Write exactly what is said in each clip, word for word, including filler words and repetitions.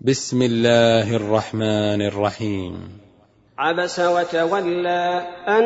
بسم الله الرحمن الرحيم. عبس وتولى أن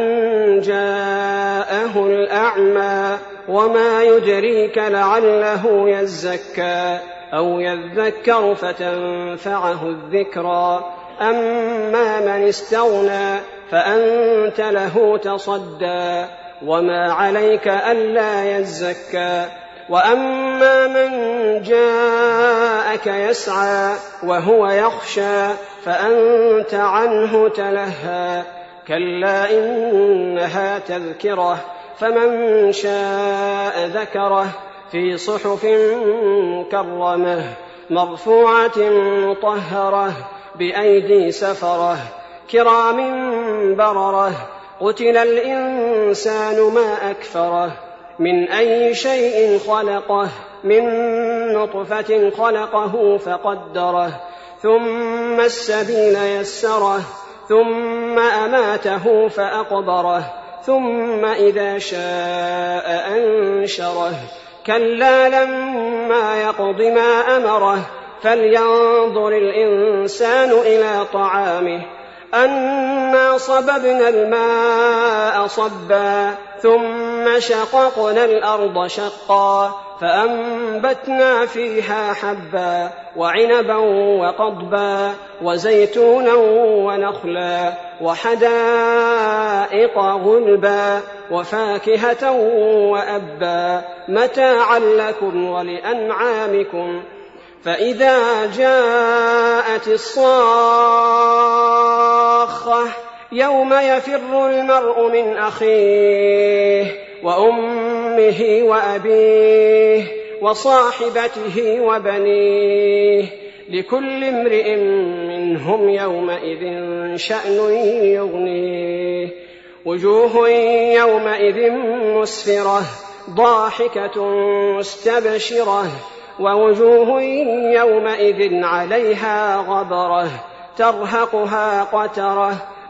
جاءه الأعمى وما يدريك لعله يزكى أو يذكر فتنفعه الذكرى أما من استغنى فأنت له تصدى وما عليك ألا يزكى وأما من جاءك يسعى وهو يخشى فأنت عنه تلهى كلا إنها تذكرة فمن شاء ذكره في صحف مكرمة مرفوعة مطهرة بأيدي سفرة كرام بررة قتل الإنسان ما أكفره من أي شيء خلقه من نطفة خلقه فقدره ثم السبيل يسره ثم أماته فأقبره ثم إذا شاء أنشره كلا لما يقض ما أمره فلينظر الإنسان إلى طعامه أنا صببنا الماء صبا ثم شققنا الأرض شقا فأنبتنا فيها حبا وعنبا وقضبا وزيتونا ونخلا وحدائق غلبا وفاكهة وأبا متاعا لكم ولأنعامكم فإذا جاءت الصاخة يوم يفر المرء من أخيه وأمه وأبيه وصاحبته وبنيه لكل امرئ منهم يومئذ شأن يغنيه وجوه يومئذ مسفرة ضاحكة مستبشرة ووجوه يومئذ عليها غبرة ترهقها قترة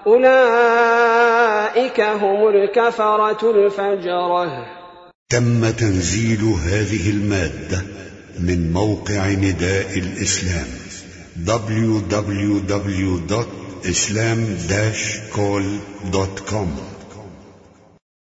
أولئك هم الكفرة الفجرة. تم تنزيل هذه المادة من موقع نداء الإسلام دبليو دبليو دبليو دوت إسلام داش كول دوت كوم.